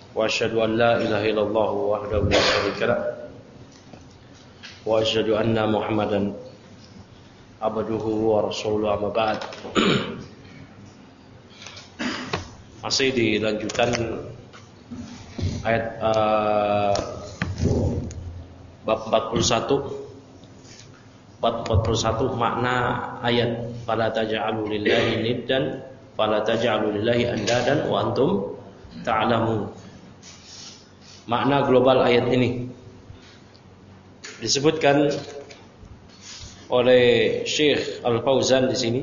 وأشهد أن لا إله إلا الله وحده لا شريك له وأشهد أن محمدا عبده ورسوله أما بعد. Masih di lanjutan ayat bab 41 makna ayat fala taj'alu lillahi niddan fala taj'alu lillahi andadan wa antum ta'lamun. Makna global ayat ini disebutkan oleh Syekh Al-Fauzan di sini.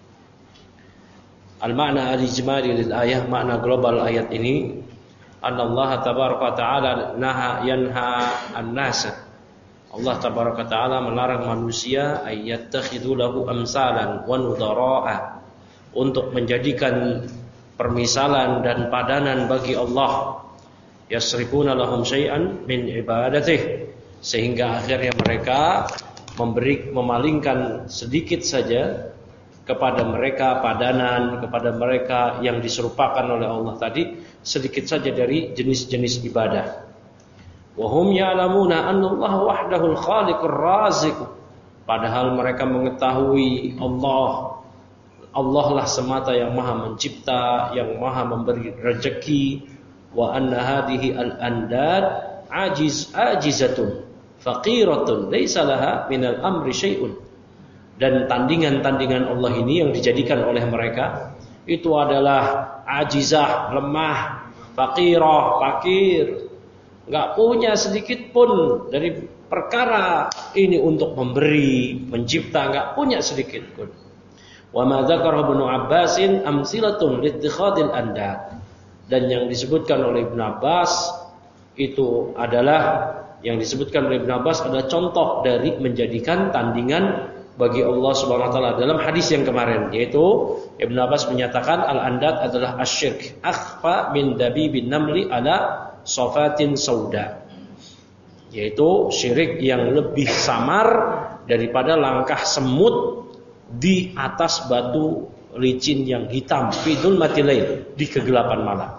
Al-makna al-ijmali lil ayah, makna global ayat ini, anna Allah tabaraka ta'ala yanha an-nasa. Allah tabaraka ta'ala melarang manusia ayyattakhidhu lahu amsalan wa nudara'a, untuk menjadikan permisalan dan padanan bagi Allah, yasrifuna lahum syai'an min ibadatih, sehingga akhirnya mereka memalingkan sedikit saja kepada mereka padanan, kepada mereka yang diserupakan oleh Allah tadi, sedikit saja dari jenis-jenis ibadah. Wa hum ya'lamuna anna Allah wahdahul khaliqur raziq, padahal mereka mengetahui Allah lah semata yang maha mencipta, yang maha memberi rezeki. Wa anna hadhihi al-andad ajizatun faqiratun laysa laha minal amri syai'un. Dan tandingan-tandingan Allah ini yang dijadikan oleh mereka itu adalah ajizah, lemah, faqirah, fakir, enggak punya sedikit pun dari perkara ini untuk memberi, mencipta, enggak punya sedikit pun. Wa ma dzakara Ibnu Abbasin amsilatun liittikhadil andad. Dan yang disebutkan oleh Ibnu Abbas itu adalah adalah contoh dari menjadikan tandingan bagi Allah Subhanahu wa taala dalam hadis yang kemarin, yaitu Ibnu Abbas menyatakan al-andad adalah asyirk akhfa min dabibin namli ala safatin sauda, yaitu syirik yang lebih samar daripada langkah semut di atas batu licin yang hitam, fidul matilail, di kegelapan malam.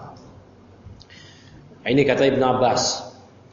Ini kata Ibnu Abbas.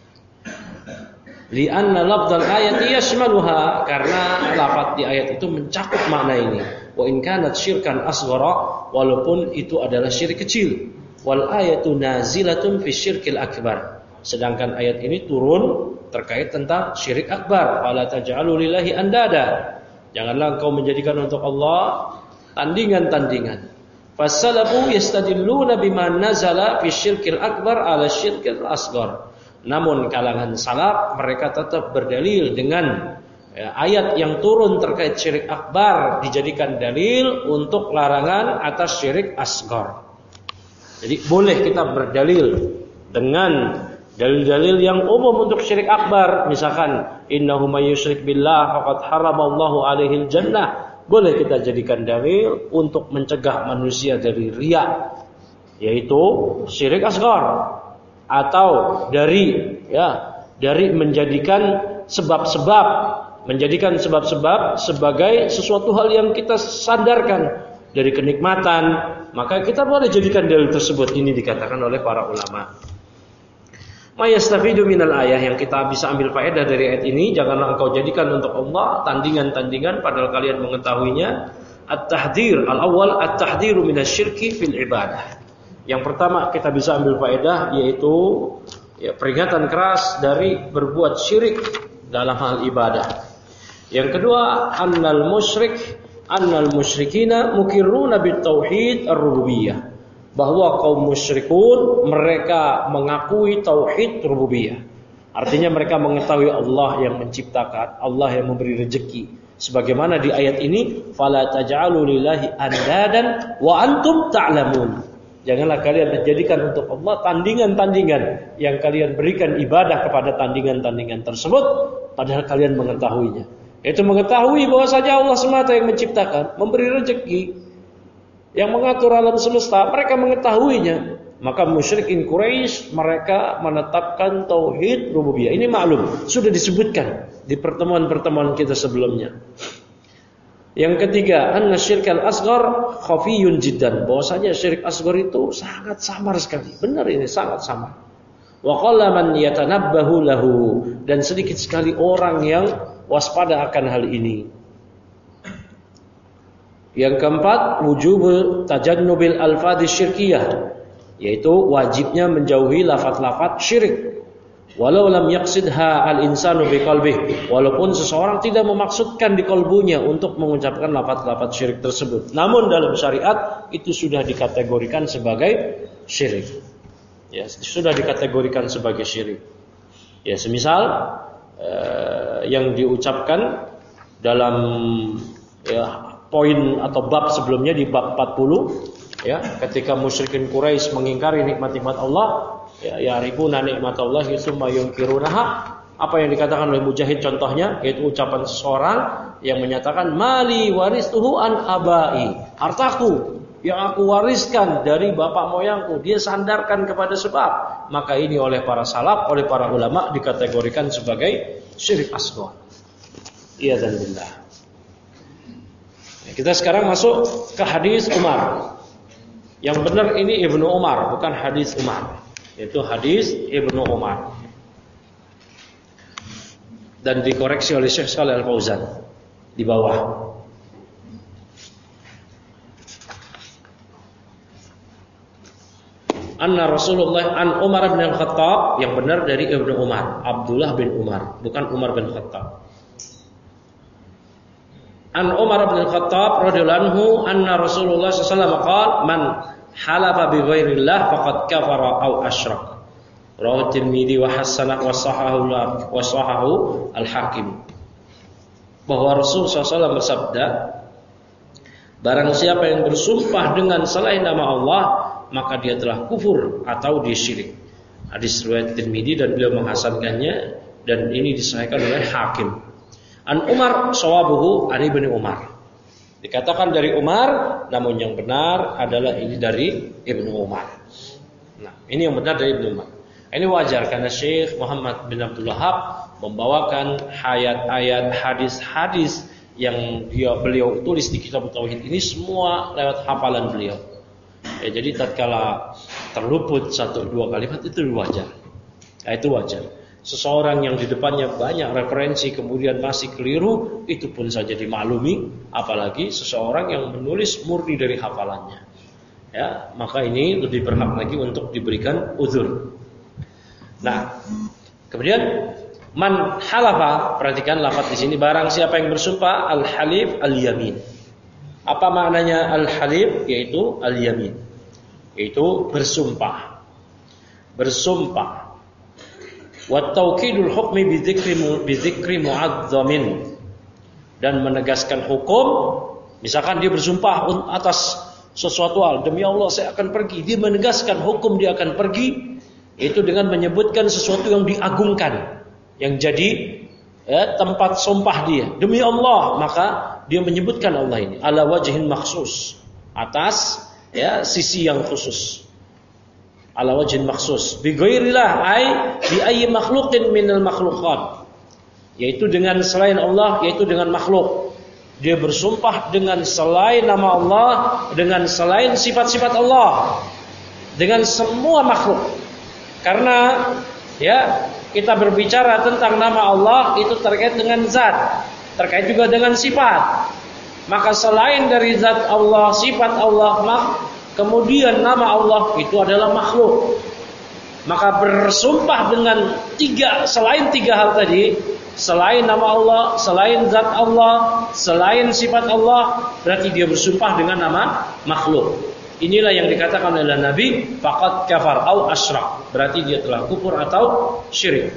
Li'anna lafdzal ayati yashmaluha, karena lafaz di ayat itu mencakup makna ini. Wa in kanat syirkan asghara, walaupun itu adalah syirik kecil. Wal ayatu nazilatun fi syirkil akbar, sedangkan ayat ini turun terkait tentang syirik akbar. Fala taj'alu lillahi andada, janganlah engkau menjadikan untuk Allah tandingan-tandingan. Fasalafu yastadilluna bima nazala fi syirkil akbar ala syirkil asghar. Namun kalangan salaf mereka tetap berdalil dengan ayat yang turun terkait syirik akbar dijadikan dalil untuk larangan atas syirik asghar. Jadi boleh kita berdalil dengan dalil-dalil yang umum untuk syirik akbar. Misalkan innahu may yusyrik billah faqad haramallahu alaihil jannah. Boleh kita jadikan dalil untuk mencegah manusia dari riya, yaitu syirik asghar, atau dari menjadikan sebab-sebab sebagai sesuatu hal yang kita sandarkan dari kenikmatan, maka kita boleh jadikan dalil tersebut. Ini dikatakan oleh para ulama. Mayastafidu minal ayah, yang kita bisa ambil faedah dari ayat ini, janganlah engkau jadikan untuk Allah tandingan-tandingan padahal kalian mengetahuinya. At-tahdhir al-awwal, at-tahdhiru minasyirki fil ibadah. Yang pertama kita bisa ambil faedah, yaitu peringatan keras dari berbuat syirik dalam hal ibadah. Yang kedua, annal musyrikina mukirruna bitauhid ar-rububiyyah, bahwa kaum musyrikun mereka mengakui tauhid rububiyah. Artinya mereka mengetahui Allah yang menciptakan, Allah yang memberi rezeki. Sebagaimana di ayat ini, fala taj'alu lillahi andadan wa antum ta'lamun. Janganlah kalian menjadikan untuk Allah tandingan-tandingan yang kalian berikan ibadah kepada tandingan-tandingan tersebut padahal kalian mengetahuinya. Yaitu mengetahui bahwa saja Allah semata yang menciptakan, memberi rezeki, yang mengatur alam semesta, mereka mengetahuinya. Maka musyrikin Quraisy mereka menetapkan tauhid rububiyah. Ini maklum, sudah disebutkan di pertemuan-pertemuan kita sebelumnya. Yang ketiga, anna syirkal asghar khafiyun jiddan. Bahwasanya syirik asghar itu sangat samar sekali. Benar ini sangat samar. Wa qalla man yatanabbahu lahu, dan sedikit sekali orang yang waspada akan hal ini. Yang keempat, wujubul tajannubil alfadhiz syirkiyah, yaitu wajibnya menjauhi lafaz-lafaz syirik. Walau lam yaqsidha al-insanu biqalbih, walaupun seseorang tidak memaksudkan di kalbunya untuk mengucapkan lafaz-lafaz syirik tersebut, namun dalam syariat itu sudah dikategorikan sebagai syirik. Ya, sudah dikategorikan sebagai syirik. Ya, semisal yang diucapkan dalam poin atau bab sebelumnya di bab 40, ketika musyrikin Quraisy mengingkari nikmat-nikmat Allah, ya'rifuna nikmatallahi tsumma yunkirunaha. Apa yang dikatakan oleh Mujahid contohnya, yaitu ucapan seseorang yang menyatakan mali waristuhu an abai, hartaku yang aku wariskan dari bapak moyangku dia sandarkan kepada sebab. Maka ini oleh para salaf, oleh para ulama dikategorikan sebagai syirik asghar. Iya dan billah. Kita sekarang masuk ke hadis Umar. Yang benar ini Ibnu Umar, bukan hadis Umar. Itu hadis Ibnu Umar. Dan dikoreksi oleh Syekh Shalih Al-Fauzan di bawah. Anna Rasulullah an Umar bin Al-Khattab, yang benar dari Ibnu Umar, Abdullah bin Umar, bukan Umar bin Khattab. An Umar bin Al-Khattab radhiyallahu anhu anna Rasulullah sallallahu alaihi wasallam qala man halafa bi ghairillah faqad kafara aw asyrak. Rawahu Tirmidzi wa hasanah wa sahahu al-Hakim. Bahwa Rasul SAW bersabda, barang siapa yang bersumpah dengan selain nama Allah, maka dia telah kufur atau dia syirik. Hadis riwayat Tirmidzi dan beliau menghasankannya, dan ini disahihkan oleh Hakim. An Umar sawabuhu an Ibnu Umar. Dikatakan dari Umar, namun yang benar adalah ini dari Ibnu Umar. Nah, ini yang benar dari Ibnu Umar. Ini wajar karena Syekh Muhammad bin Abdul Wahhab membawakan ayat-ayat hadis-hadis yang beliau tulis di kitab Tauhid ini semua lewat hafalan beliau. Ya, jadi tatkala terluput satu dua kalimat itu wajar. Nah, itu wajar. Seseorang yang di depannya banyak referensi kemudian masih keliru, itu pun saja dimaklumi, apalagi seseorang yang menulis murni dari hafalannya. Ya, maka ini lebih berhak lagi untuk diberikan uzur. Nah, kemudian man halafa, perhatikan lafaz di sini, barang siapa yang bersumpah, al-halif al-yamin. Apa maknanya al-halif? Yaitu al-yamin, yaitu bersumpah. Bersumpah. Wa taukidul hukmi bi dzikri mu'azzamin, dan menegaskan hukum. Misalkan dia bersumpah atas sesuatu hal, demi Allah saya akan pergi, dia menegaskan hukum dia akan pergi, itu dengan menyebutkan sesuatu yang diagungkan, yang jadi tempat sumpah dia, demi Allah, maka dia menyebutkan Allah ini ala wajhin makhsus, atas sisi yang khusus. Ala wajhin makhsus bi ghairillah ay bi ayyi makhluqin minal makhluqat, yaitu dengan selain Allah, yaitu dengan makhluk. Dia bersumpah dengan selain nama Allah, dengan selain sifat-sifat Allah, dengan semua makhluk. Karena kita berbicara tentang nama Allah itu terkait dengan zat, terkait juga dengan sifat. Maka selain dari zat Allah, sifat Allah, kemudian nama Allah itu adalah makhluk. Maka bersumpah dengan selain tiga hal tadi, selain nama Allah, selain zat Allah, selain sifat Allah, berarti dia bersumpah dengan nama makhluk. Inilah yang dikatakan oleh Nabi, faqad kafar au asyrak, berarti dia telah kufur atau syirik.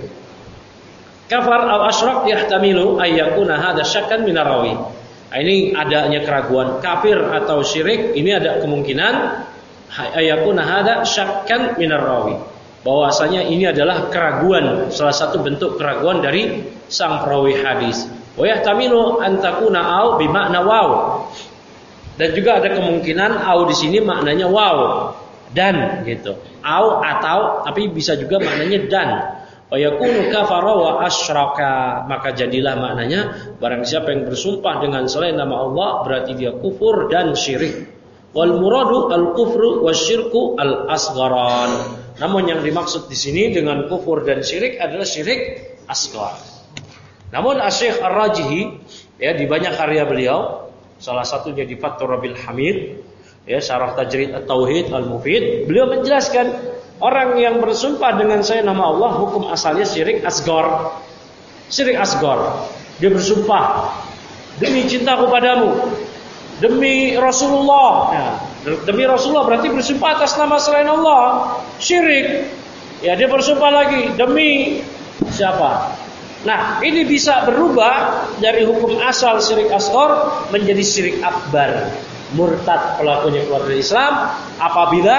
Kafar au asyrak yahtamilu ayyakuna hadza syakkan min rawi. Ini adanya keraguan, kafir atau syirik, ini ada kemungkinan ayyakuna hadza syakkan min rawi, bahwasanya ini adalah keraguan, salah satu bentuk keraguan dari sang perawi hadis. Wa yahtamilu an takuna au bi makna waw. Dan juga ada kemungkinan au di sini maknanya waw, dan gitu. Au atau, tapi bisa juga maknanya dan. Wa yakunu kafara wa asyraka, maka jadilah maknanya barang siapa yang bersumpah dengan selain nama Allah berarti dia kufur dan syirik. Wal muradu al kufru wasyirku al asgharan. Namun yang dimaksud di sini dengan kufur dan syirik adalah syirik asghar. Namun Asy-Syaikh Ar-Rajihi ya di banyak karya beliau, salah satunya di Fathur Rabil Hamid ya Syarah Tajrid At-Tauhid Al-Mufid, beliau menjelaskan orang yang bersumpah dengan saya nama Allah hukum asalnya syirik asghar. Syirik asghar. Dia bersumpah demi cintaku padamu, demi Rasulullah. Ya, demi Rasulullah berarti bersumpah atas nama selain Allah. Syirik. Ya, dia bersumpah lagi demi siapa? Nah, ini bisa berubah dari hukum asal syirik asghar menjadi syirik akbar. Murtad pelakunya keluar dari Islam apabila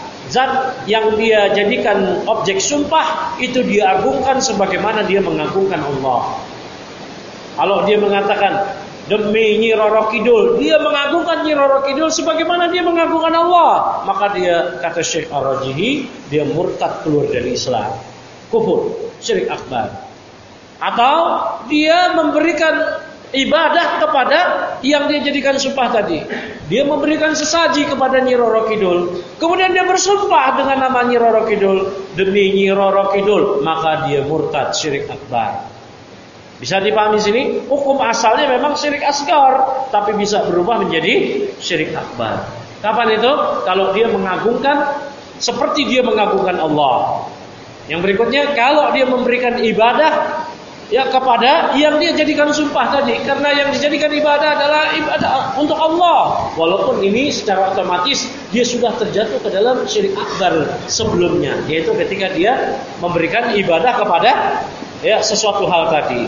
zat yang dia jadikan objek sumpah itu diagungkan sebagaimana dia mengagungkan Allah. Kalau dia mengatakan demi Nyi Roro Kidul, dia mengagungkan Nyi Roro Kidul sebagaimana dia mengagungkan Allah, maka dia, kata Syekh Ar-Rajihi, dia murtad keluar dari Islam, kufur, syirik akbar. Atau dia memberikan ibadah kepada yang dia jadikan sumpah tadi. Dia memberikan sesaji kepada Nyi Roro Kidul, kemudian dia bersumpah dengan nama Nyi Roro Kidul, demi Nyi Roro Kidul, maka dia murtad, syirik akbar. Bisa dipahami sini? Hukum asalnya memang syirik asghar, tapi bisa berubah menjadi syirik akbar. Kapan itu? Kalau dia mengagungkan seperti dia mengagungkan Allah. Yang berikutnya, kalau dia memberikan ibadah ya kepada yang dia jadikan sumpah tadi, karena yang dijadikan ibadah adalah ibadah untuk Allah, walaupun ini secara otomatis dia sudah terjatuh ke dalam syirik akbar sebelumnya, yaitu ketika dia memberikan ibadah kepada ya sesuatu hal tadi.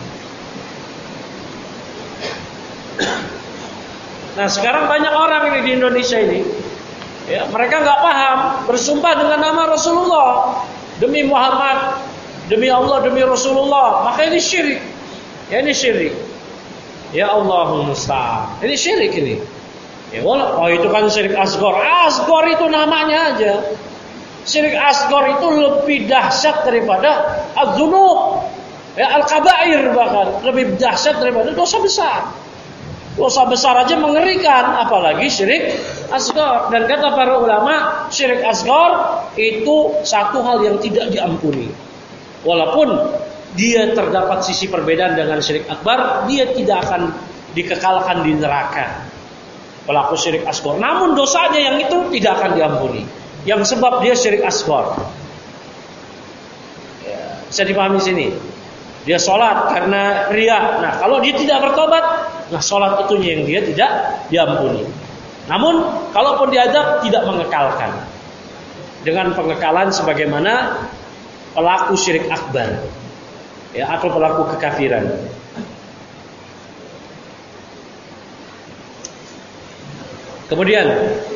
Nah, sekarang banyak orang ini di Indonesia ini ya, mereka nggak paham bersumpah dengan nama Rasulullah, demi Muhammad, demi Allah, demi Rasulullah, maka ini syirik. Ya, ini syirik. Ya Allahumma musta'an. Ini syirik ini. Ya, oh itu kan syirik asghar. Asghar itu namanya aja. Syirik asghar itu lebih dahsyat daripada az-dzunub. Ya, al-kabair bahkan lebih dahsyat daripada dosa besar. Dosa besar aja mengerikan, apalagi syirik asghar. Dan kata para ulama, syirik asghar itu satu hal yang tidak diampuni. Walaupun dia terdapat sisi perbedaan dengan syirik akbar, dia tidak akan dikekalkan di neraka. Pelaku syirik asghar, namun dosanya yang itu tidak akan diampuni. Yang sebab dia syirik asghar. Ya, bisa dipahami sini. Dia sholat karena riya. Nah, kalau dia tidak bertobat, nah sholat itunya yang dia tidak diampuni. Namun, kalaupun diadab tidak mengekalkan. Dengan pengekalan sebagaimana pelaku syirik akbar, ya, atau pelaku kekafiran. Kemudian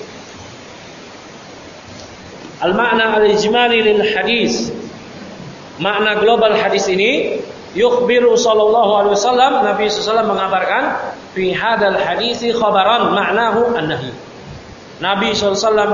al-makna al-ijmali lil hadis, makna global hadis ini, yukhbiru sallallahu alaihi wasallam, Nabi sallallahu mengabarkan fi hadal hadisi khabaran ma'nahu an-nahi. Nabi sallallahu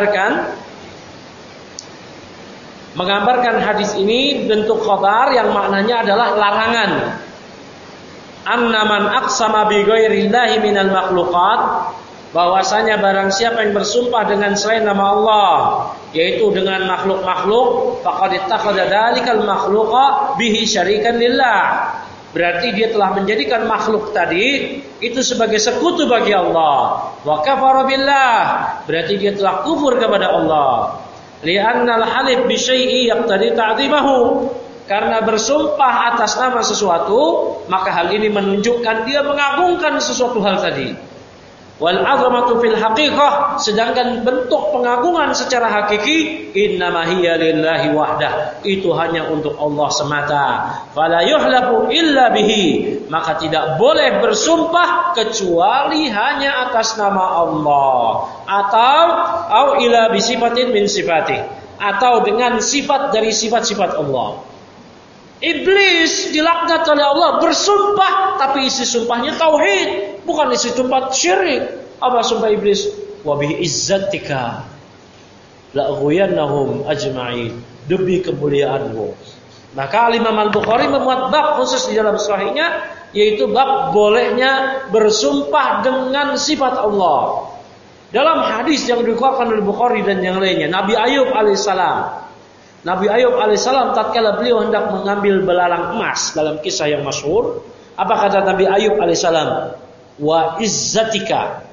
mengabarkan hadis ini bentuk khabar yang maknanya adalah larangan. Anna man aqsama bi ghairillahi minal makhluqat, bahwasanya barang siapa yang bersumpah dengan selain nama Allah, yaitu dengan makhluk-makhluk, faqad ittakhadha dzalikal makhluqa bihi syarikan lillah. Berarti dia telah menjadikan makhluk tadi itu sebagai sekutu bagi Allah. Wa kafara billah, berarti dia telah kufur kepada Allah. Li'annal halif bi syai'i yaqtadi ta'dhimahu, karena bersumpah atas nama sesuatu, maka hal ini menunjukkan dia mengagungkan sesuatu hal tadi. Wal 'azamatu fil haqiqah, sedangkan bentuk pengagungan secara hakiki innama hiya lillahi wahdah, itu hanya untuk Allah semata. Fala yuhlafu illa bihi, maka tidak boleh bersumpah kecuali hanya atas nama Allah, atau ila bisifatin min sifatih, atau dengan sifat dari sifat-sifat Allah. Iblis dilaknat oleh Allah bersumpah, tapi isi sumpahnya tauhid, bukan isi sumpah syirik. Apa sumpah iblis? Wa bi izzatika la aghwiyannahum ajma'in, demi kemuliaanmu, Maka Imam Al-Bukhari memuat bab khusus di dalam sahihnya, yaitu bab bolehnya bersumpah dengan sifat Allah. Dalam hadis yang dikeluarkan oleh Bukhari dan yang lainnya, Nabi Ayub alaihissalam tatkala beliau hendak mengambil belalang emas dalam kisah yang masyhur, apa kata Nabi Ayub alaihissalam? Wa izzatika,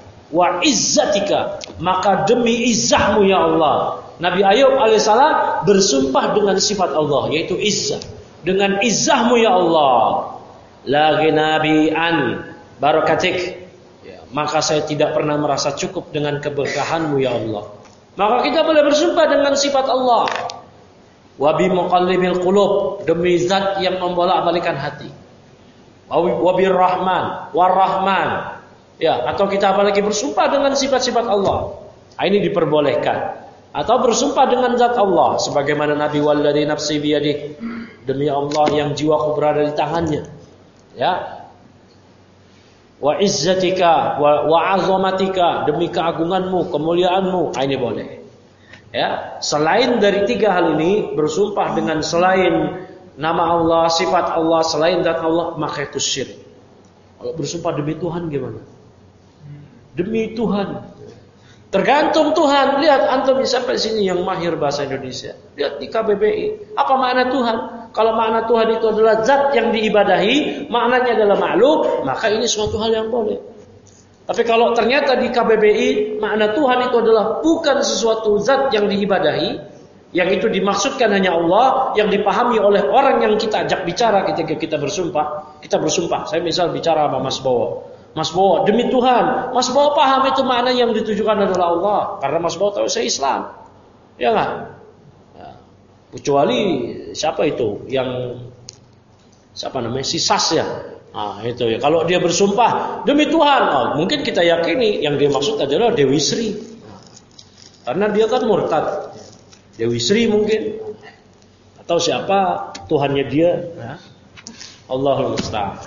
maka demi izzahmu ya Allah. Nabi Ayub alaihissalam bersumpah dengan sifat Allah, yaitu izzah. Dengan izzahmu ya Allah, la ghinabi an barakatik, ya, maka saya tidak pernah merasa cukup dengan keberkahanmu ya Allah. Maka kita boleh bersumpah dengan sifat Allah. Wa bi muqallibil qulub, demi zat yang membolak-balikan hati. Wa bir rahman, war rahman, ya, atau kita apalagi bersumpah dengan sifat-sifat Allah. Ini diperbolehkan. Atau bersumpah dengan zat Allah, sebagaimana Nabi walladzi nafsi biyadihi, demi Allah yang jiwaku berada di tangannya. Ya. Wa izzatika wa azamatika, demi keagunganmu, kemuliaanmu. Ini boleh. Ya, selain dari tiga hal ini, bersumpah dengan selain nama Allah, sifat Allah, selain zat Allah, maka itu syirik. Kalau bersumpah demi Tuhan gimana? Demi Tuhan. Tergantung Tuhan. Lihat antum sampai sini yang mahir bahasa Indonesia. Lihat di KBBI. Apa makna Tuhan? Kalau makna Tuhan itu adalah zat yang diibadahi, maknanya adalah makhluk, maka ini suatu hal yang boleh. Tapi kalau ternyata di KBBI makna Tuhan itu adalah bukan sesuatu zat yang diibadahi, yang itu dimaksudkan hanya Allah, yang dipahami oleh orang yang kita ajak bicara ketika kita bersumpah. Kita bersumpah. Saya misal bicara sama Mas Bowo. Mas Bowo, demi Tuhan, Mas Bowo paham itu makna yang ditujukan adalah Allah, karena Mas Bowo tahu saya Islam, ya nggak? Ya. Kecuali siapa itu yang siapa namanya si Sas ya, nah itu ya. Kalau dia bersumpah demi Tuhan, mungkin kita yakini yang dia maksud adalah Dewi Sri, karena dia kan murtad, Dewi Sri mungkin, atau siapa Tuhannya dia, ya. Allahul musta'an.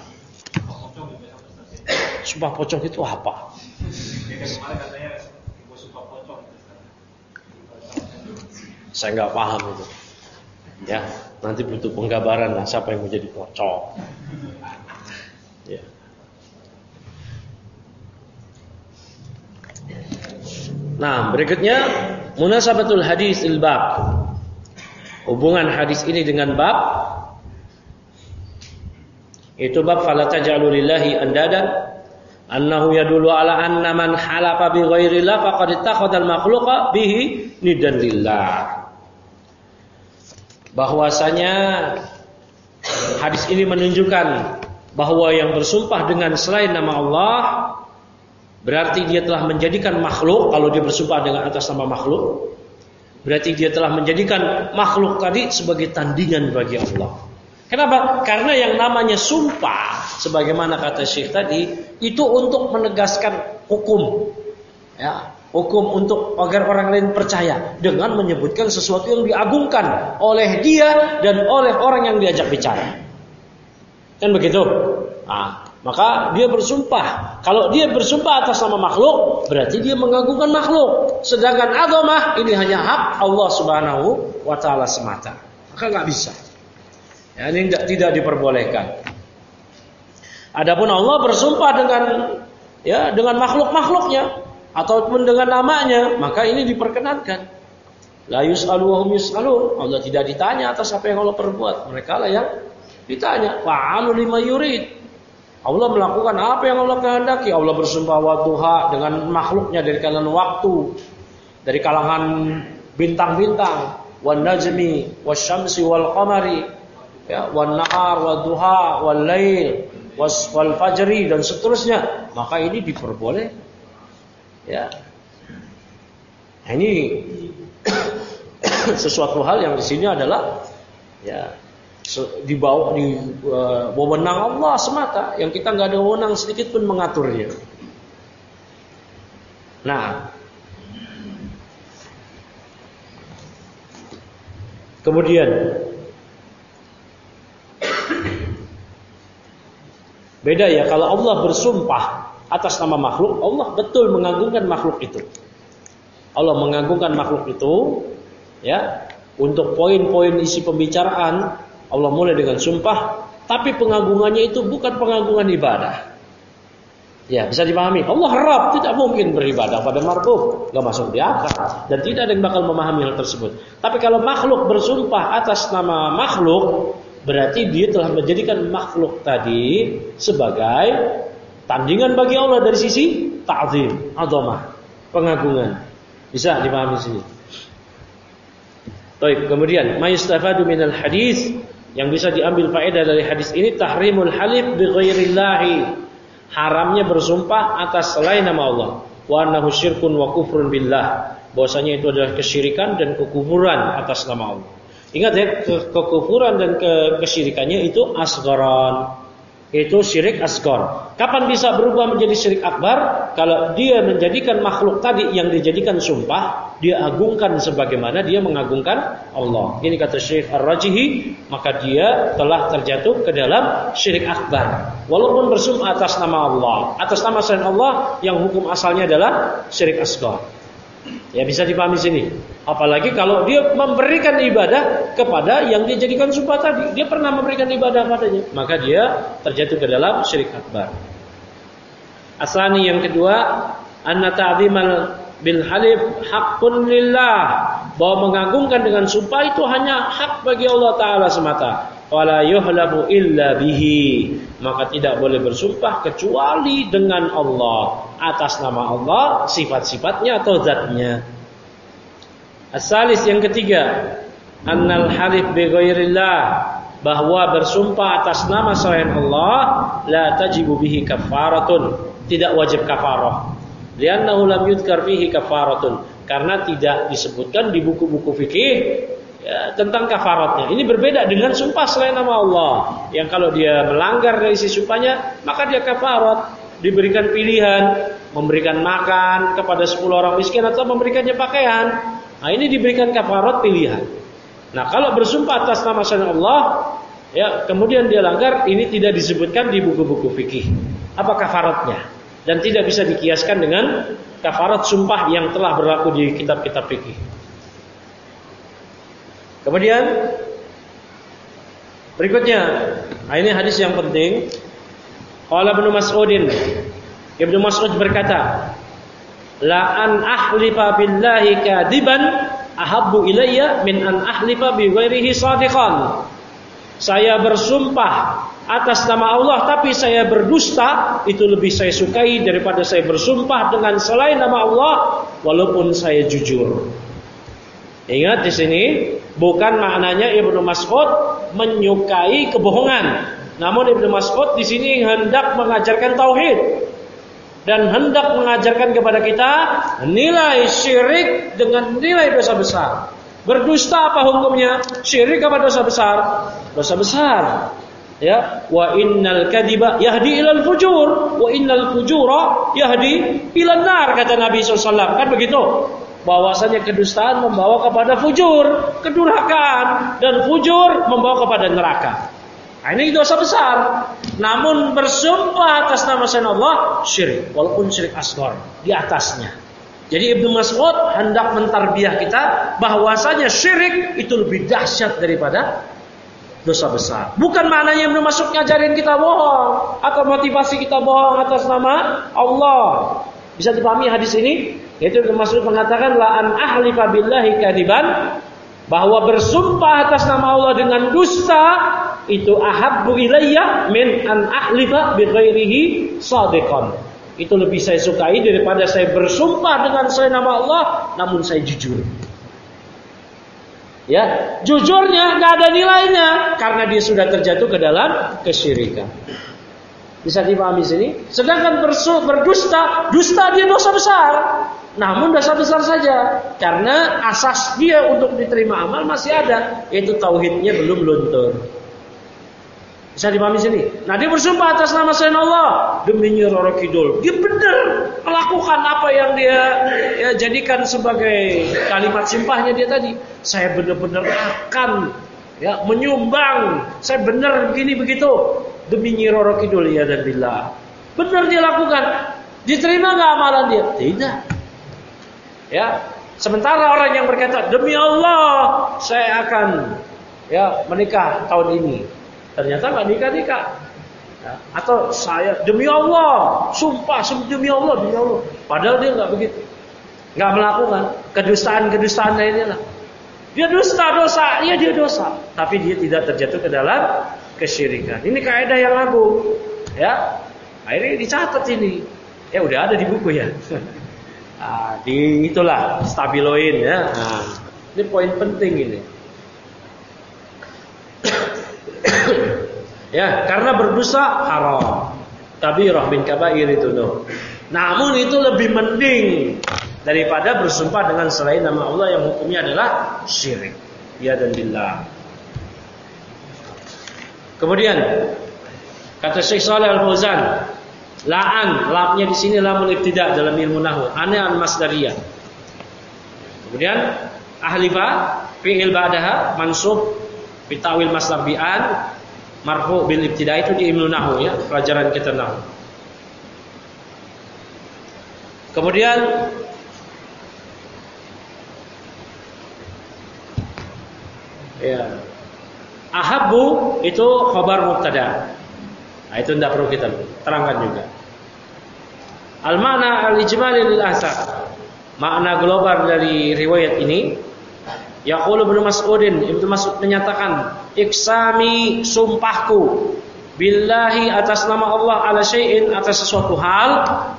Sumpah pocong itu apa? Saya nggak paham itu. Ya, nanti butuh penggambaran lah siapa yang mau jadi pocong. Ya. Nah, berikutnya munasabatul hadis il-bab. Hubungan hadis ini dengan bab, itu bab fala taj'alu lillahi andadan. Annahu yadullu ala anna man halafa bi ghairillah faqad ittakhadha al-makhluqa bihi niddan lillah. Bahwasanya hadis ini menunjukkan bahwa yang bersumpah dengan selain nama Allah berarti dia telah menjadikan makhluk. Kalau dia bersumpah dengan atas nama makhluk, berarti dia telah menjadikan makhluk tadi sebagai tandingan bagi Allah. Kenapa? Karena yang namanya sumpah, sebagaimana kata Syekh tadi, itu untuk menegaskan hukum, ya, hukum untuk agar orang lain percaya dengan menyebutkan sesuatu yang diagungkan oleh dia dan oleh orang yang diajak bicara. Kan begitu? Nah, maka dia bersumpah. Kalau dia bersumpah atas nama makhluk, berarti dia mengagungkan makhluk. Sedangkan azamah ini hanya hak Allah Subhanahu wa taala semata. Maka enggak bisa. Ya, ini tidak diperbolehkan. Adapun Allah bersumpah dengan makhluk-makhluknya ataupun dengan namanya, maka ini diperkenankan. La yus'alu wa hum yus'alun. Allah tidak ditanya atas apa yang Allah perbuat. Mereka lah yang ditanya. Fa'alu lima yurid. Allah melakukan apa yang Allah kehendaki. Allah bersumpah wa duha dengan makhluknya dari kalangan waktu, dari kalangan bintang-bintang, wan najmi wasyamsi wal qamari, ya, wan nahar wad duha wal lail wal fajri dan seterusnya, maka ini diperboleh. Ya. Nah, ini sesuatu hal yang di sini adalah ya di bawah di wewenang Allah semata, yang kita nggak ada wewenang sedikit pun mengaturnya. Nah, kemudian beda ya, kalau Allah bersumpah atas nama makhluk, Allah betul mengagungkan makhluk itu. Allah mengagungkan makhluk itu, ya, untuk poin-poin isi pembicaraan Allah mulai dengan sumpah, tapi pengagungannya itu bukan pengagungan ibadah. Ya, bisa dipahami. Allah Rabb tidak mungkin beribadah pada marbub, gak masuk di akal, dan tidak ada yang bakal memahami hal tersebut. Tapi kalau makhluk bersumpah atas nama makhluk, berarti dia telah menjadikan makhluk tadi sebagai tandingan bagi Allah dari sisi ta'zim, azamah, pengagungan. Bisa dipahami sini. Baik, kemudian mayustafadu minal hadis, yang bisa diambil faedah dari hadis ini, tahrimul halif bi ghairillahi, haramnya bersumpah atas selain nama Allah, wa annahu syirkun wa kufrun billah, bahwasanya itu adalah kesyirikan dan kekufuran atas nama Allah. Ingat ya, kekufuran dan kesyirikannya itu asgharan, itu syirik asghar. Kapan bisa berubah menjadi syirik akbar? Kalau dia menjadikan makhluk tadi yang dijadikan sumpah, dia agungkan sebagaimana dia mengagungkan Allah. Ini kata Syekh Ar-Rajihi, maka dia telah terjatuh ke dalam syirik akbar. Walaupun bersumpah atas nama Allah, atas nama selain Allah, yang hukum asalnya adalah syirik asghar. Ya, bisa dipahami sini. Apalagi kalau dia memberikan ibadah kepada yang dia jadikan sumpah tadi, dia pernah memberikan ibadah padanya, maka dia terjatuh ke dalam syirik akbar. Asani yang kedua, anna ta'zimal bil halif haqqun lillah, bahwa mengagungkan dengan sumpah itu hanya hak bagi Allah Ta'ala semata. Wala yuhlafu illa bihi, maka tidak boleh bersumpah kecuali dengan Allah, atas nama Allah, sifat-sifatnya atau zatnya. As-salis yang ketiga, annal halif bi ghairillah, bahwa bersumpah atas nama selain Allah, la tajibu bihi kafaratun, tidak wajib kafarah. Li'annahu lam yudhkar fihi kafaratun, karena tidak disebutkan di buku-buku fikih ya, tentang kafaratnya. Ini berbeda dengan sumpah selain nama Allah, yang kalau dia melanggar dari isi sumpahnya, maka dia kafarat, diberikan pilihan, memberikan makan kepada 10 orang miskin atau memberikannya pakaian. Nah, ini diberikan kafarat pilihan. Nah, kalau bersumpah atas nama selain Allah, ya, kemudian dia langgar, ini tidak disebutkan di buku-buku fikih apa kafaratnya, dan tidak bisa dikiaskan dengan kafarat sumpah yang telah berlaku di kitab-kitab fikih. Kemudian berikutnya, nah ini hadis yang penting. Qala Ibnu Mas'udin, Ibnu Mas'ud berkata, la an ahlifa billahi kadiban ahabbu ilayya min an ahlifa bi ghairihi shadiqan. Saya bersumpah atas nama Allah tapi saya berdusta, itu lebih saya sukai daripada saya bersumpah dengan selain nama Allah walaupun saya jujur. Ingat di sini bukan maknanya Ibnu Mas'ud menyukai kebohongan, namun Ibnu Mas'ud di sini hendak mengajarkan tauhid dan hendak mengajarkan kepada kita nilai syirik dengan nilai dosa besar. Berdusta apa hukumnya? Syirik apa dosa besar? Dosa besar. Ya, wa innal kadiba yahdi ilal fujur, wa innal fujura yahdi ilan nar, kata Nabi SAW. Kan begitu? Bahwasanya kedustaan membawa kepada fujur, kedurhakaan, dan fujur membawa kepada neraka. Nah, ini dosa besar. Namun bersumpah atas nama selain Allah syirik, walaupun syirik asghar di atasnya. Jadi Ibnu Mas'ud hendak mentarbiah kita bahwasanya syirik itu lebih dahsyat daripada dosa besar. Bukan maknanya Ibnu Mas'ud ngajarin kita bohong atau motivasi kita bohong atas nama Allah. Bisa dipahami hadis ini? Yaitu Ibnu Mas'ud mengatakan la an ahlifa billahi kadiban, bahwa bersumpah atas nama Allah dengan dusta itu ahabbu ilayya min an ahlifa bi ghairihi shadiqan. Itu lebih saya sukai daripada saya bersumpah dengan selain nama Allah namun saya jujur. Ya, jujurnya enggak ada nilainya karena dia sudah terjatuh ke dalam kesyirikan. Bisa dipahami sini? Sedangkan berdusta, dusta dia dosa besar. Namun dosa besar saja, karena asas dia untuk diterima amal masih ada, yaitu tauhidnya belum luntur. Bisa dipahami sini? Nah, dia bersumpah atas nama selain Allah demi Nyi Roro Kidul. Dia benar melakukan apa yang dia jadikan sebagai kalimat sumpahnya dia tadi. Saya benar-benar akan menyumbang. Saya benar begini begitu demi Nyi Roro Kidul, ya dan billah. Benar dia lakukan. Diterima enggak amalan dia? Tidak. Ya, sementara orang yang berkata demi Allah saya akan ya menikah tahun ini, ternyata nggak nikah. Ya, atau saya demi Allah, sumpah demi Allah, padahal dia nggak begitu, nggak melakukan kedustaan lainnya lah. Dia dosa, dia dosa, tapi dia tidak terjatuh ke dalam kesyirikan. Ini kaidah yang agung, ya. Akhirnya dicatat ini, ya udah ada di buku ya. Nah, itulah stabiloin ya. Nah, ini poin penting ini. Ya, karena berdosa haram. Kabirah bin kabair itu loh. Namun itu lebih mending daripada bersumpah dengan selain nama Allah yang hukumnya adalah syirik. Ya dan billah. Kemudian kata Syekh Shalih Al-Fauzan, lamnya di sini lamul ibtida dalam ilmu nahwu, an masdariyah. Kemudian ahlifa fi'il ba'daha mansub bitawil masdar bi'an marfu bil ibtida, itu di ilmu nahwu ya, pelajaran kita nahwu. Kemudian ya, ahabbu itu khabar mubtada. Nah, itu tidak perlu kita terangkan juga. Al-makna al-ijmali lil asar. Makna global dari riwayat ini, yaqulu Ibnu Mas'ud menyatakan, iksami sumpahku billahi atas nama Allah ala syai'in atas sesuatu hal,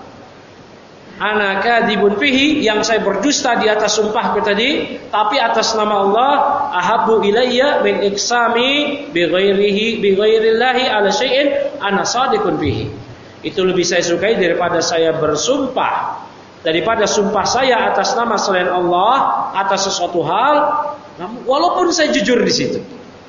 ana kadibun fihi yang saya berdusta di atas sumpahku tadi, tapi atas nama Allah, ahabbu ilayya min iksami bi ghairillahi ala syai'in ana shadiqun fihi. Itu lebih saya sukai daripada saya bersumpah, daripada sumpah saya atas nama selain Allah atas sesuatu hal, walaupun saya jujur di situ.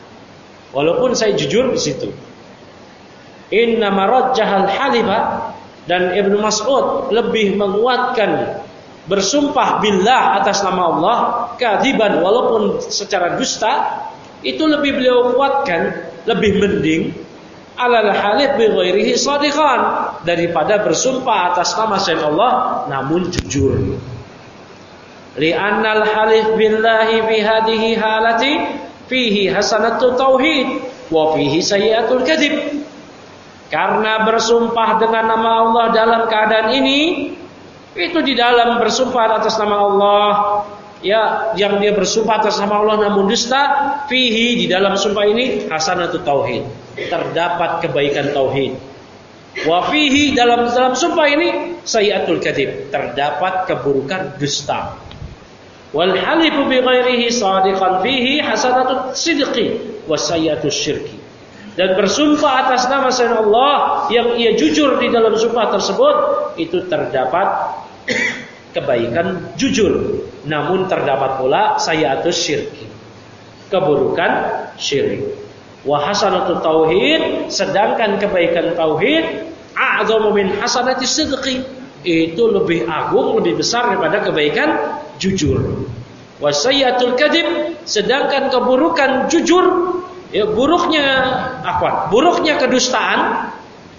Inna marajjahal halifa, dan Ibnu Mas'ud lebih menguatkan bersumpah billah atas nama Allah kadiban walaupun secara dusta, itu lebih beliau kuatkan, lebih mending alal halif bi ghairihi shadiqan, daripada bersumpah atas nama selain Allah namun jujur. Li'annal halif billahi fi hadhihi halati fihi hasanatu tauhid wa fihi sayyi'atul kadzib. Karena bersumpah dengan nama Allah dalam keadaan ini, itu di dalam bersumpah atas nama Allah, ya, yang dia bersumpah atas nama Allah namun dusta, fihi, di dalam sumpah ini hasanatut tauhid, terdapat kebaikan tauhid. Wa fihi, dalam sumpah ini sayyi'atul kadzib, terdapat keburukan dusta. Wal halifu bi ghairihi shadiqan fihi hasanatut sidqi wa sayyi'atus syirki. Dan bersumpah atas nama selain Allah yang ia jujur di dalam sumpah tersebut, itu terdapat kebaikan jujur, namun terdapat pula sayyi'atus syirki, keburukan syirik. Wa hasanatut tauhid, sedangkan kebaikan tauhid a'dhamu min hasanatis sidqi, itu lebih agung, lebih besar daripada kebaikan jujur. Wa sayyi'atul kadzib, sedangkan keburukan jujur, ya, buruknya kedustaan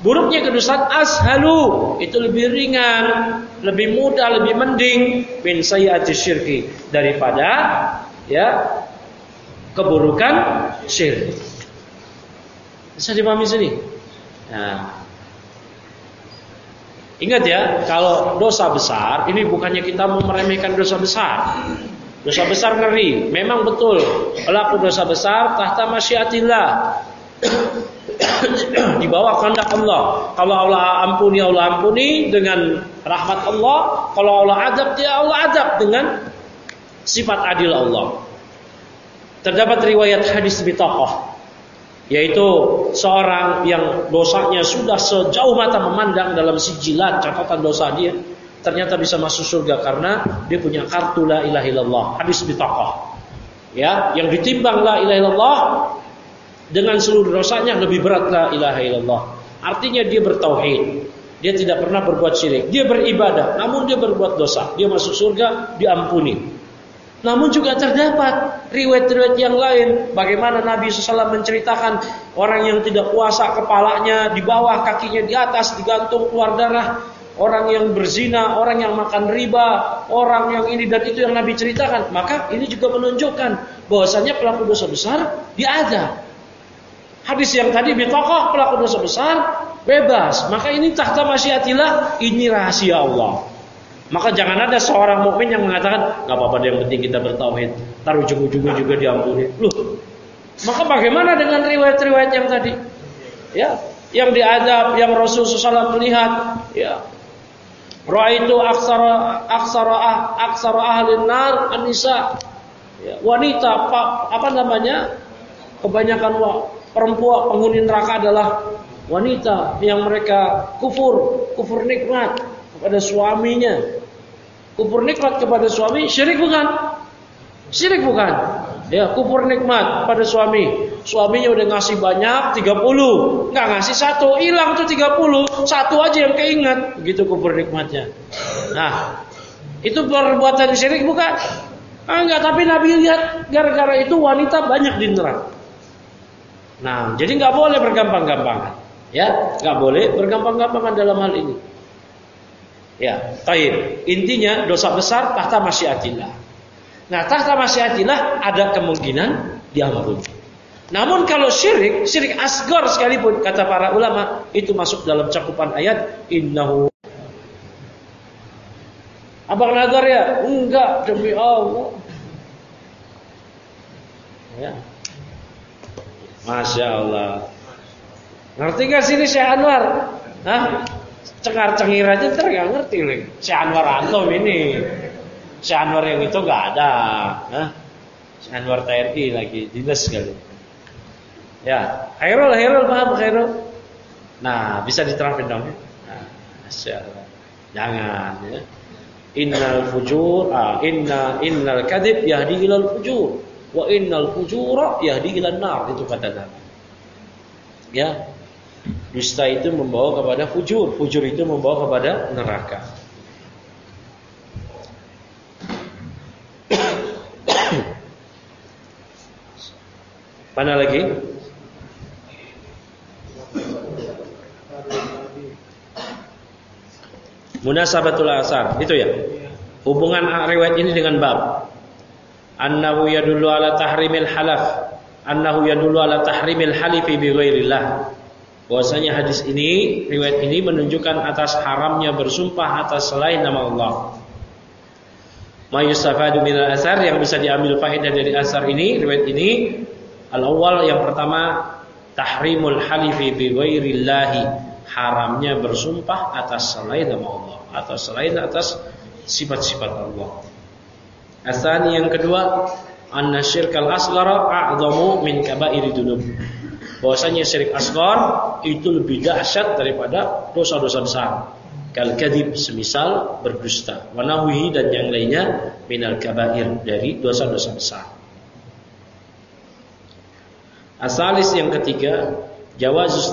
ashalu, itu lebih ringan, lebih mudah, lebih mending min sayyi'ati syirki, daripada ya keburukan syirik. Bisa dipahami sini? Nah, ingat ya, kalau dosa besar ini bukannya kita mau meremehkan dosa besar. Dosa besar ngeri, memang betul. Pelaku dosa besar tahta masyiatillah, di bawah kehendak Allah. Kalau Allah ampuni dengan rahmat Allah. Kalau Allah adab, dia Allah adab dengan sifat adil Allah. Terdapat riwayat hadis bitaqah, yaitu seorang yang dosanya sudah sejauh mata memandang dalam sijilat catatan dosa dia, ternyata bisa masuk surga karena dia punya kartu la ilaha illallah, hadis bitaqah. Ya, yang ditimbang la ilaha illallah dengan seluruh dosanya lebih berat la ilaha illallah. Artinya dia bertauhid, dia tidak pernah berbuat syirik, dia beribadah, namun dia berbuat dosa, dia masuk surga, diampuni. Namun juga terdapat riwayat-riwayat yang lain, bagaimana Nabi SAW menceritakan orang yang tidak puasa kepalanya di bawah, kakinya di atas, digantung keluar darah. orang yang berzina, orang yang makan riba, orang yang ini dan itu yang Nabi ceritakan, maka ini juga menunjukkan bahwasanya pelaku dosa besar diadab. Hadis yang tadi bitaqah pelaku dosa besar bebas, maka ini tahta masyiatillah, ini rahasia Allah. Maka jangan ada seorang mukmin yang mengatakan nggak apa-apa, yang penting kita bertauhid, tar ujung-ujungnya juga diampuni. Loh, maka bagaimana dengan riwayat-riwayat yang tadi? Ya, yang diadab, yang Rasulullah SAW melihat, ya, ra'aitu aksara ahlin nar an-nisa, ya, wanita, apa namanya, kebanyakan perempuan penghuni neraka adalah wanita yang mereka kufur nikmat kepada suaminya. Kufur nikmat kepada suami, syirik bukan? Syirik bukan? Ya, kufur nikmat pada suami. Suaminya udah ngasih banyak 30, enggak ngasih satu, hilang tuh 30, satu aja yang keingat. Begitu kufur nikmatnya. Nah, itu perbuatan syirik bukan? Enggak, tapi Nabi lihat gara-gara itu wanita banyak di neraka. Nah, jadi enggak boleh bergampang-gampangan. Ya, enggak boleh bergampang-gampangan dalam hal ini. Ya, baik. Intinya dosa besar tahta masyiatillah. Nah, tahta masyiatillah ada kemungkinan diampuni. Namun kalau syirik asgar sekalipun, kata para ulama, itu masuk dalam cakupan ayat innahu. Abang nazar ya? Enggak, demi Allah. Ya. Masya Allah. Ngerti gak sini Syekh Anwar? Hah? Cengar-cengir aja ntar gak ngerti lagi. Syekh Anwar antum ini. Syekh Anwar yang itu gak ada. Hah? Syekh Anwar TNI lagi, dinas kali. Ya, Khairul paham Khairul? Nah, bisa diterapin dong ya? Nah, Masya Allah. Jangan ya. Innal kadhib yahdi ilal fujur wa innal fujura yahdi ilan nar, itu kata Nabi. Ya. Dusta itu membawa kepada fujur, fujur itu membawa kepada neraka. Mana lagi? Munasabatul asar, itu ya. Hubungan riwayat ini dengan bab. Annahu yadullu ala tahrimil halaf. Annahu yadullu ala tahrimil halifi bi ghairillah. Bahwasanya hadis ini, riwayat ini menunjukkan atas haramnya bersumpah atas selain nama Allah. Ma yustafadu minal asar, yang bisa diambil faedah dari asar ini, riwayat ini, al-awwal, yang pertama, tahrimul halifi bi ghairillahi, haramnya bersumpah atas selain nama Allah, atau selain atas sifat-sifat Allah. Asani, yang kedua, anna syirkal asghara a'zamu min kaba'iri dzunub. Bahwasanya syirik asghar itu lebih dahsyat daripada dosa-dosa besar. Kal kadzib, semisal berdusta, wa nahwihi, dan yang lainnya, minal kabair, dari dosa-dosa besar. Asalis, yang ketiga, jawazuz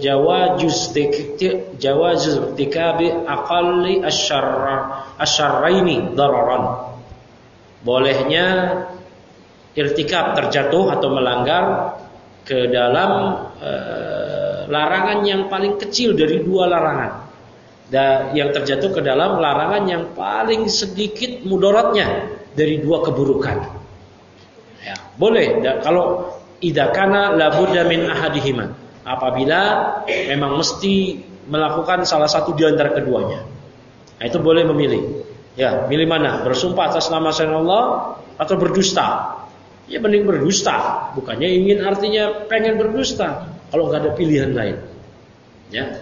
irtikabi aqalli asyarraini dararan. Bolehnya irtikab, terjatuh atau melanggar ke dalam larangan yang paling kecil dari dua larangan, dan yang terjatuh ke dalam larangan yang paling sedikit mudaratnya dari dua keburukan. Ya, boleh kalau idakana labudda min ahadihima, apabila memang mesti melakukan salah satu di antara keduanya. Nah, itu boleh memilih. Ya, milih mana? Bersumpah atas nama Allah atau berdusta? Ya, mending berdusta. Bukannya ingin, artinya pengen berdusta kalau nggak ada pilihan lain. Ya.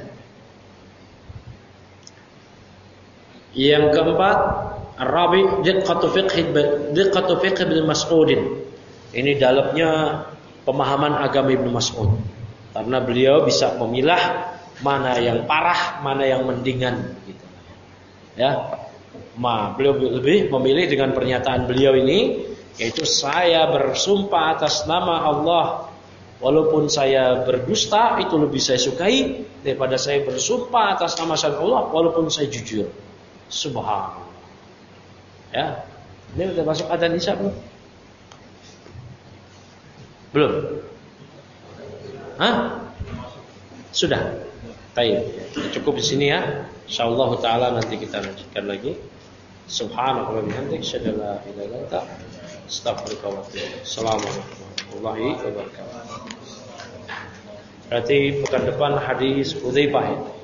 Yang keempat, Ar-Rabi' diqqatu fiqh Ibnu Mas'udin. Ini dalamnya pemahaman agama Ibnu Mas'ud. Karena beliau bisa memilah mana yang parah, mana yang mendingan gitu. Ya. Beliau lebih memilih dengan pernyataan beliau ini, yaitu saya bersumpah atas nama Allah walaupun saya berdusta, itu lebih saya sukai daripada saya bersumpah atas nama Allah walaupun saya jujur. Subhanallah. Ya. Ini udah masuk adzan Isya belum? Belum? Hah? Sudah. Baik. Cukup di sini ya. Insyaallah taala nanti kita lanjutkan lagi. Subhanallah wa bihamdihi asyhadu an la ilaha illa anta astaghfiruka wa atubu ilaik. Assalamualaikum warahmatullahi wabarakatuh. Berarti pekan depan hadis Hudzaifah.